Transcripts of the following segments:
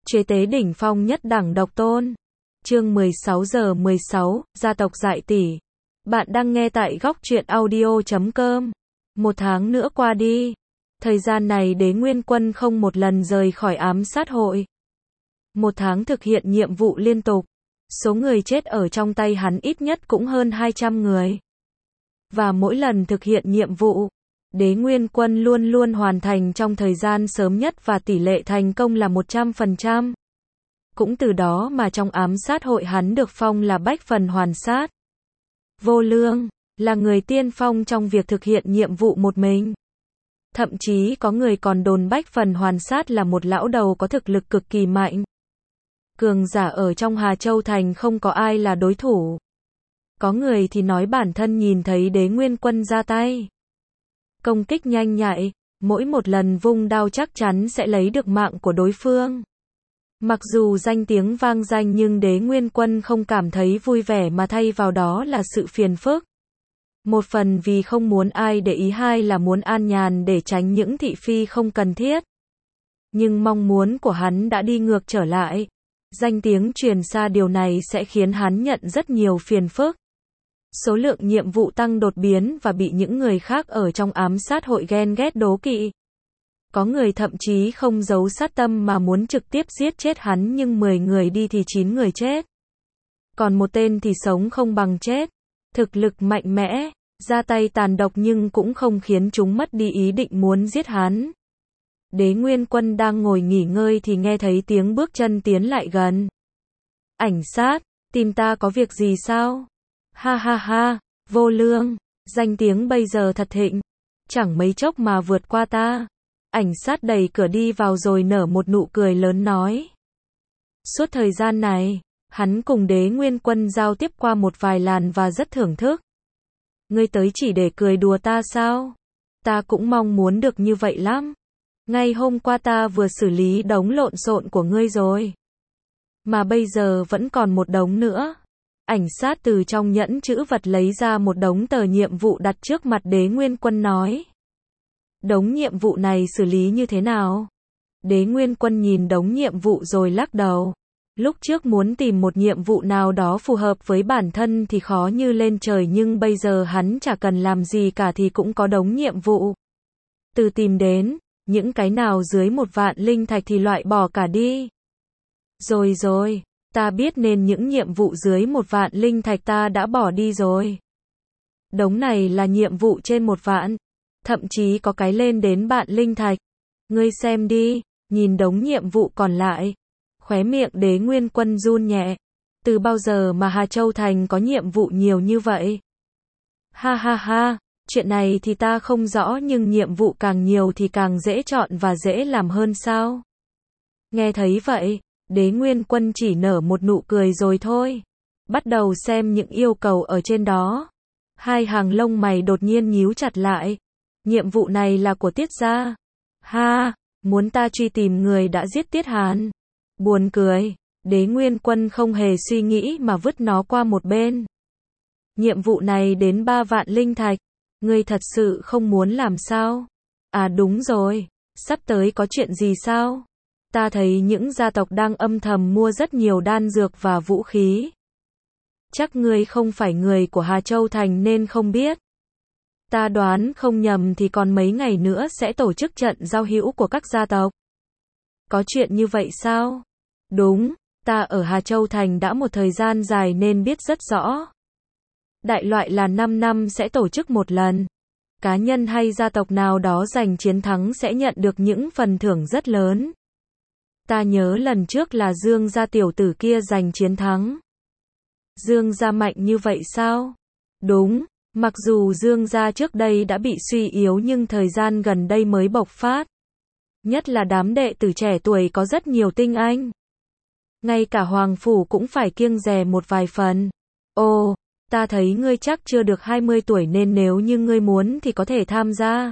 Chế tế đỉnh phong nhất đẳng độc tôn. Chương 16:16, gia tộc dại tỷ. Bạn đang nghe tại góc truyện audio.com. Một tháng nữa qua đi. Thời gian này Đế Nguyên Quân không một lần rời khỏi ám sát hội. Một tháng thực hiện nhiệm vụ liên tục. Số người chết ở trong tay hắn ít nhất cũng hơn 200 người. Và mỗi lần thực hiện nhiệm vụ, Đế Nguyên Quân luôn luôn hoàn thành trong thời gian sớm nhất và tỷ lệ thành công là 100%. Cũng từ đó mà trong ám sát hội hắn được phong là bách phần hoàn sát. Vô Lương, là người tiên phong trong việc thực hiện nhiệm vụ một mình. Thậm chí có người còn đồn bách phần hoàn sát là một lão đầu có thực lực cực kỳ mạnh. Cường giả ở trong Hà Châu Thành không có ai là đối thủ. Có người thì nói bản thân nhìn thấy Đế Nguyên Quân ra tay. Công kích nhanh nhạy, mỗi một lần vung đao chắc chắn sẽ lấy được mạng của đối phương. Mặc dù danh tiếng vang danh nhưng Đế Nguyên Quân không cảm thấy vui vẻ mà thay vào đó là sự phiền phức. Một phần vì không muốn ai để ý, hai là muốn an nhàn để tránh những thị phi không cần thiết. Nhưng mong muốn của hắn đã đi ngược trở lại. Danh tiếng truyền xa điều này sẽ khiến hắn nhận rất nhiều phiền phức. Số lượng nhiệm vụ tăng đột biến và bị những người khác ở trong ám sát hội ghen ghét đố kỵ. Có người thậm chí không giấu sát tâm mà muốn trực tiếp giết chết hắn, nhưng 10 người đi thì 9 người chết. Còn một tên thì sống không bằng chết. Thực lực mạnh mẽ, ra tay tàn độc nhưng cũng không khiến chúng mất đi ý định muốn giết hắn. Đế Nguyên Quân đang ngồi nghỉ ngơi thì nghe thấy tiếng bước chân tiến lại gần. Ảnh sát, tìm ta có việc gì sao? Ha ha ha, Vô Lương, danh tiếng bây giờ thật thịnh. Chẳng mấy chốc mà vượt qua ta. Ảnh sát đẩy cửa đi vào rồi nở một nụ cười lớn nói. Suốt thời gian này, hắn cùng Đế Nguyên Quân giao tiếp qua một vài lần và rất thưởng thức. Ngươi tới chỉ để cười đùa ta sao? Ta cũng mong muốn được như vậy lắm. Ngay hôm qua ta vừa xử lý đống lộn xộn của ngươi rồi. Mà bây giờ vẫn còn một đống nữa. Ảnh sát từ trong nhẫn chữ vật lấy ra một đống tờ nhiệm vụ đặt trước mặt Đế Nguyên Quân nói. Đống nhiệm vụ này xử lý như thế nào? Đế Nguyên Quân nhìn đống nhiệm vụ rồi lắc đầu. Lúc trước muốn tìm một nhiệm vụ nào đó phù hợp với bản thân thì khó như lên trời, nhưng bây giờ hắn chả cần làm gì cả thì cũng có đống nhiệm vụ. Từ tìm đến, những cái nào dưới 1 vạn linh thạch thì loại bỏ cả đi. Rồi, ta biết nên những nhiệm vụ dưới 1 vạn linh thạch ta đã bỏ đi rồi. Đống này là nhiệm vụ trên 1 vạn. Thậm chí có cái lên đến vạn linh thạch. Ngươi xem đi, nhìn đống nhiệm vụ còn lại. Khóe miệng Đế Nguyên Quân run nhẹ. Từ bao giờ mà Hà Châu Thành có nhiệm vụ nhiều như vậy? Ha ha ha, chuyện này thì ta không rõ, nhưng nhiệm vụ càng nhiều thì càng dễ chọn và dễ làm hơn sao? Nghe thấy vậy, Đế Nguyên Quân chỉ nở một nụ cười rồi thôi. Bắt đầu xem những yêu cầu ở trên đó. Hai hàng lông mày đột nhiên nhíu chặt lại. Nhiệm vụ này là của Tiết gia. Ha, muốn ta truy tìm người đã giết Tiết Hàn. Buồn cười, Đế Nguyên Quân không hề suy nghĩ mà vứt nó qua một bên. Nhiệm vụ này đến 3 vạn linh thạch. Ngươi thật sự không muốn làm sao? À đúng rồi, sắp tới có chuyện gì sao? Ta thấy những gia tộc đang âm thầm mua rất nhiều đan dược và vũ khí. Chắc ngươi không phải người của Hà Châu Thành nên không biết. Ta đoán không nhầm thì còn mấy ngày nữa sẽ tổ chức trận giao hữu của các gia tộc. Có chuyện như vậy sao? Đúng, ta ở Hà Châu Thành đã một thời gian dài nên biết rất rõ. Đại loại là 5 năm sẽ tổ chức một lần. Cá nhân hay gia tộc nào đó giành chiến thắng sẽ nhận được những phần thưởng rất lớn. Ta nhớ lần trước là Dương gia tiểu tử kia giành chiến thắng. Dương gia mạnh như vậy sao? Đúng, mặc dù Dương gia trước đây đã bị suy yếu nhưng thời gian gần đây mới bộc phát. Nhất là đám đệ tử trẻ tuổi có rất nhiều tinh anh. Ngay cả Hoàng Phủ cũng phải kiêng dè một vài phần. Ồ, ta thấy ngươi chắc chưa được 20 tuổi nên nếu như ngươi muốn thì có thể tham gia.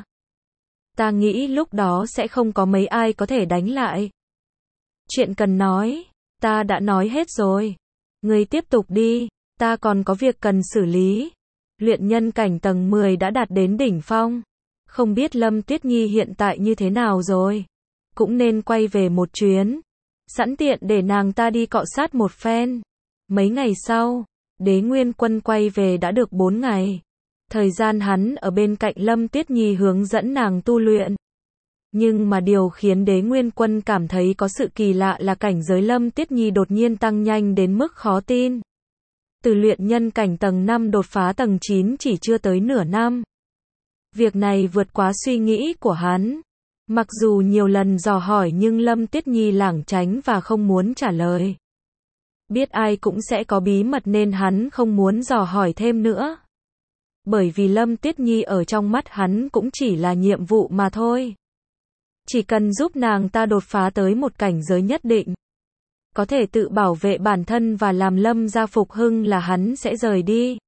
Ta nghĩ lúc đó sẽ không có mấy ai có thể đánh lại. Chuyện cần nói, ta đã nói hết rồi. Ngươi tiếp tục đi, ta còn có việc cần xử lý. Luyện nhân cảnh tầng 10 đã đạt đến đỉnh phong. Không biết Lâm Tuyết Nhi hiện tại như thế nào rồi. Cũng nên quay về một chuyến. sẵn tiện để nàng ta đi cọ sát một phen. Mấy ngày sau, Đế Nguyên Quân quay về đã được 4 ngày. Thời gian hắn ở bên cạnh Lâm Tuyết Nhi hướng dẫn nàng tu luyện. Nhưng mà điều khiến Đế Nguyên Quân cảm thấy có sự kỳ lạ là cảnh giới Lâm Tuyết Nhi đột nhiên tăng nhanh đến mức khó tin. Từ luyện nhân cảnh tầng 5 đột phá tầng 9 chỉ chưa tới nửa năm. Việc này vượt quá suy nghĩ của hắn. Mặc dù nhiều lần dò hỏi nhưng Lâm Tuyết Nhi lảng tránh và không muốn trả lời. Biết ai cũng sẽ có bí mật nên hắn không muốn dò hỏi thêm nữa. Bởi vì Lâm Tuyết Nhi ở trong mắt hắn cũng chỉ là nhiệm vụ mà thôi. Chỉ cần giúp nàng ta đột phá tới một cảnh giới nhất định, có thể tự bảo vệ bản thân và làm Lâm gia phục hưng là hắn sẽ rời đi.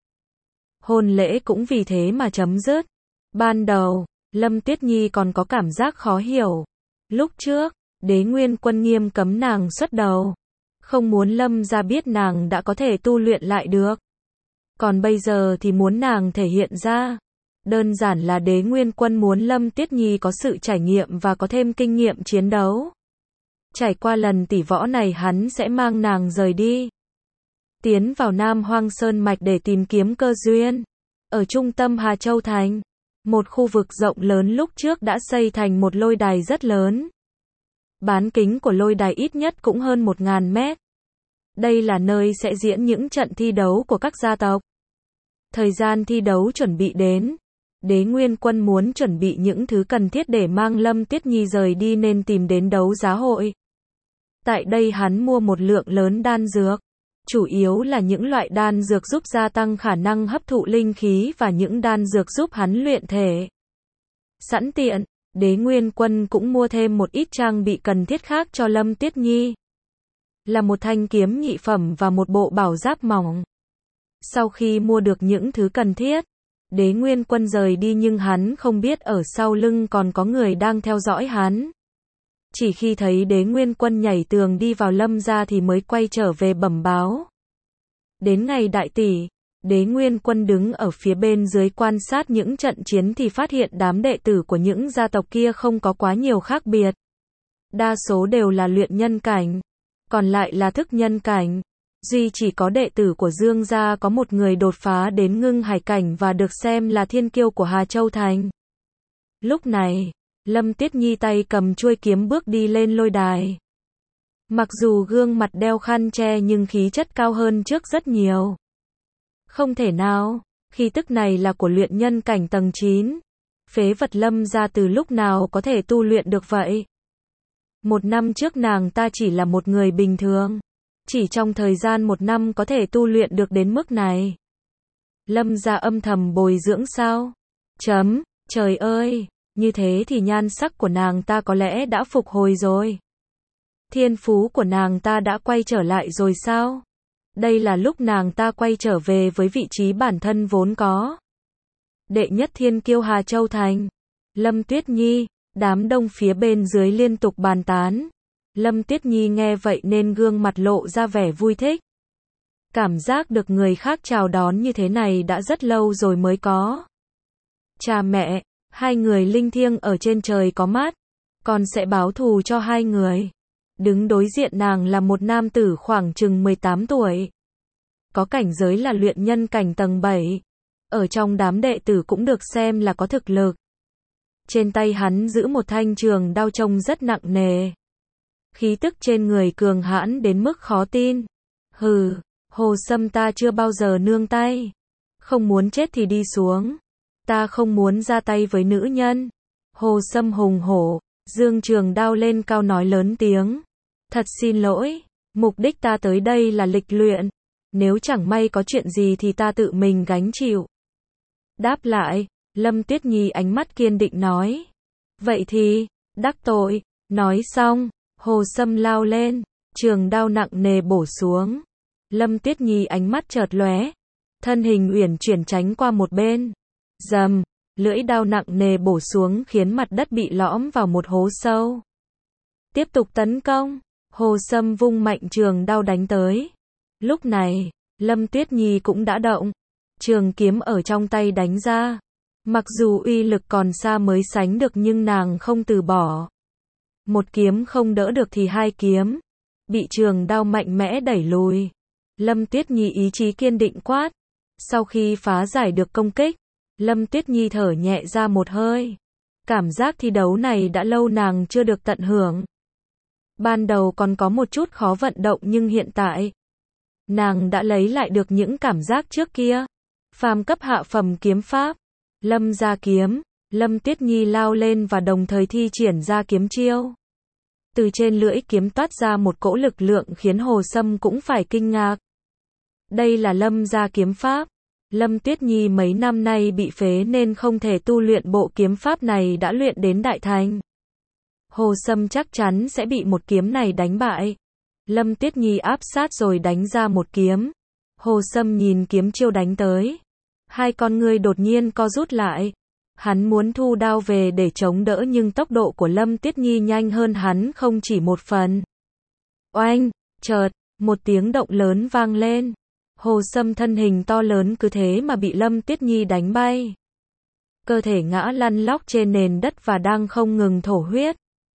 Hôn lễ cũng vì thế mà chấm dứt. Ban đầu, Lâm Tuyết Nhi còn có cảm giác khó hiểu. Lúc trước, Đế Nguyên Quân nghiêm cấm nàng xuất đầu. Không muốn Lâm gia biết nàng đã có thể tu luyện lại được. Còn bây giờ thì muốn nàng thể hiện ra. Đơn giản là Đế Nguyên Quân muốn Lâm Tuyết Nhi có sự trải nghiệm và có thêm kinh nghiệm chiến đấu. Trải qua lần tỷ võ này hắn sẽ mang nàng rời đi. Tiến vào Nam Hoang Sơn Mạch để tìm kiếm cơ duyên. Ở trung tâm Hà Châu Thành, một khu vực rộng lớn lúc trước đã xây thành một lôi đài rất lớn. Bán kính của lôi đài ít nhất cũng hơn 1000 mét. Đây là nơi sẽ diễn những trận thi đấu của các gia tộc. Thời gian thi đấu chuẩn bị đến. Đế Nguyên Quân muốn chuẩn bị những thứ cần thiết để mang Lâm Tuyết Nhi rời đi nên tìm đến đấu giá hội. Tại đây hắn mua một lượng lớn đan dược. Chủ yếu là những loại đan dược giúp gia tăng khả năng hấp thụ linh khí và những đan dược giúp hắn luyện thể. Sẵn tiện, Đế Nguyên Quân cũng mua thêm một ít trang bị cần thiết khác cho Lâm Tuyết Nhi. Là một thanh kiếm nhị phẩm và một bộ bảo giáp mỏng. Sau khi mua được những thứ cần thiết, Đế Nguyên Quân rời đi nhưng hắn không biết ở sau lưng còn có người đang theo dõi hắn. Chỉ khi thấy Đế Nguyên Quân nhảy tường đi vào Lâm gia thì mới quay trở về bẩm báo. Đến ngày đại tỷ, Đế Nguyên Quân đứng ở phía bên dưới quan sát những trận chiến thì phát hiện đám đệ tử của những gia tộc kia không có quá nhiều khác biệt. Đa số đều là luyện nhân cảnh, còn lại là thức nhân cảnh. Duy chỉ có đệ tử của Dương gia có một người đột phá đến ngưng hải cảnh và được xem là thiên kiêu của Hà Châu Thành. Lúc này, Lâm Tuyết Nhi tay cầm chuôi kiếm bước đi lên lôi đài. Mặc dù gương mặt đeo khăn che nhưng khí chất cao hơn trước rất nhiều. Không thể nào, khí tức này là của luyện nhân cảnh tầng 9. Phế vật Lâm gia từ lúc nào có thể tu luyện được vậy? 1 năm trước nàng ta chỉ là một người bình thường. Chỉ trong thời gian 1 năm có thể tu luyện được đến mức này. Lâm gia âm thầm bồi dưỡng sao? Trời ơi, như thế thì nhan sắc của nàng ta có lẽ đã phục hồi rồi. Thiên phú của nàng ta đã quay trở lại rồi sao? Đây là lúc nàng ta quay trở về với vị trí bản thân vốn có. Đệ nhất thiên kiêu Hà Châu Thành, Lâm Tuyết Nhi, đám đông phía bên dưới liên tục bàn tán. Lâm Tuyết Nhi nghe vậy nên gương mặt lộ ra vẻ vui thích. Cảm giác được người khác chào đón như thế này đã rất lâu rồi mới có. Cha mẹ, 2 người linh thiêng ở trên trời có mắt, con sẽ báo thù cho 2 người. Đứng đối diện nàng là một nam tử khoảng chừng 18 tuổi. Có cảnh giới là luyện nhân cảnh tầng 7. Ở trong đám đệ tử cũng được xem là có thực lực. Trên tay hắn giữ một thanh trường đao trông rất nặng nề. Khí tức trên người cường hãn đến mức khó tin. Hừ, Hồ Sâm ta chưa bao giờ nương tay. Không muốn chết thì đi xuống. Ta không muốn ra tay với nữ nhân. Hồ Sâm hùng hổ, giương trường đao lên cao nói lớn tiếng. Thật xin lỗi, mục đích ta tới đây là lịch luyện. Nếu chẳng may có chuyện gì thì ta tự mình gánh chịu. Đáp lại, Lâm Tuyết Nhi ánh mắt kiên định nói. Vậy thì, đắc tội. Nói xong, Hồ Sâm lao lên, trường đao nặng nề bổ xuống. Lâm Tuyết Nhi ánh mắt chợt lóe, thân hình uyển chuyển tránh qua một bên. Rầm, lưỡi đao nặng nề bổ xuống khiến mặt đất bị lõm vào một hố sâu. Tiếp tục tấn công, Hồ Sâm vung mạnh trường đao đánh tới. Lúc này, Lâm Tuyết Nhi cũng đã động, trường kiếm ở trong tay đánh ra. Mặc dù uy lực còn xa mới sánh được nhưng nàng không từ bỏ. Một kiếm không đỡ được thì 2 kiếm. bị trường đao mạnh mẽ đẩy lùi. Lâm Tuyết Nhi ý chí kiên định quát. Sau khi phá giải được công kích, Lâm Tuyết Nhi thở nhẹ ra một hơi. Cảm giác thi đấu này đã lâu nàng chưa được tận hưởng. Ban đầu còn có một chút khó vận động nhưng hiện tại, nàng đã lấy lại được những cảm giác trước kia. Phàm cấp hạ phẩm kiếm pháp, Lâm gia kiếm, Lâm Tuyết Nhi lao lên và đồng thời thi triển ra kiếm chiêu. Từ trên lưỡi kiếm toát ra một cỗ lực lượng khiến Hồ Sâm cũng phải kinh ngạc. Đây là Lâm gia kiếm pháp. Lâm Tuyết Nhi mấy năm nay bị phế nên không thể tu luyện bộ kiếm pháp này đã luyện đến đại thành. Hồ Sâm chắc chắn sẽ bị một kiếm này đánh bại. Lâm Tuyết Nhi áp sát rồi đánh ra một kiếm. Hồ Sâm nhìn kiếm chiêu đánh tới. Hai con ngươi đột nhiên co rút lại. Hắn muốn thu đao về để chống đỡ nhưng tốc độ của Lâm Tuyết Nhi nhanh hơn hắn không chỉ một phần. Oanh, chợt, một tiếng động lớn vang lên. Hồ Sâm thân hình to lớn cứ thế mà bị Lâm Tuyết Nhi đánh bay. Cơ thể ngã lăn lóc trên nền đất và đang không ngừng thổ huyết.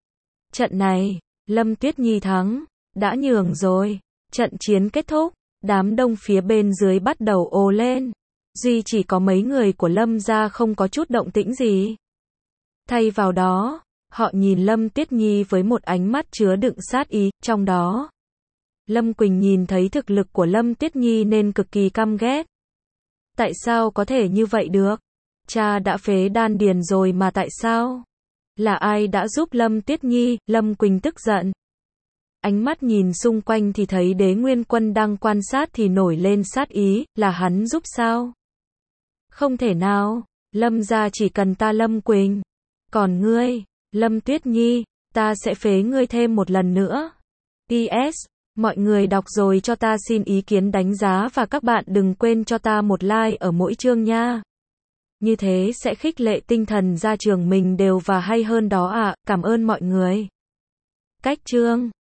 Trận này, Lâm Tuyết Nhi thắng, đã nhường rồi. Trận chiến kết thúc, đám đông phía bên dưới bắt đầu ồ lên. Duy chỉ có mấy người của Lâm gia không có chút động tĩnh gì. Thay vào đó, họ nhìn Lâm Tuyết Nhi với một ánh mắt chứa đựng sát ý, trong đó. Lâm Quỳnh nhìn thấy thực lực của Lâm Tuyết Nhi nên cực kỳ căm ghét. Tại sao có thể như vậy được? Cha đã phế đan điền rồi mà tại sao? Là ai đã giúp Lâm Tuyết Nhi? Lâm Quỳnh tức giận. Ánh mắt nhìn xung quanh thì thấy Đế Nguyên Quân đang quan sát thì nổi lên sát ý, là hắn giúp sao? Không thể nào, Lâm gia chỉ cần ta Lâm Quỳnh. Còn ngươi, Lâm Tuyết Nhi, ta sẽ phế ngươi thêm một lần nữa. PS, mọi người đọc rồi cho ta xin ý kiến đánh giá và các bạn đừng quên cho ta một like ở mỗi chương nha. Như thế sẽ khích lệ tinh thần ra trường mình đều và hay hơn đó ạ. Cảm ơn mọi người. Cách chương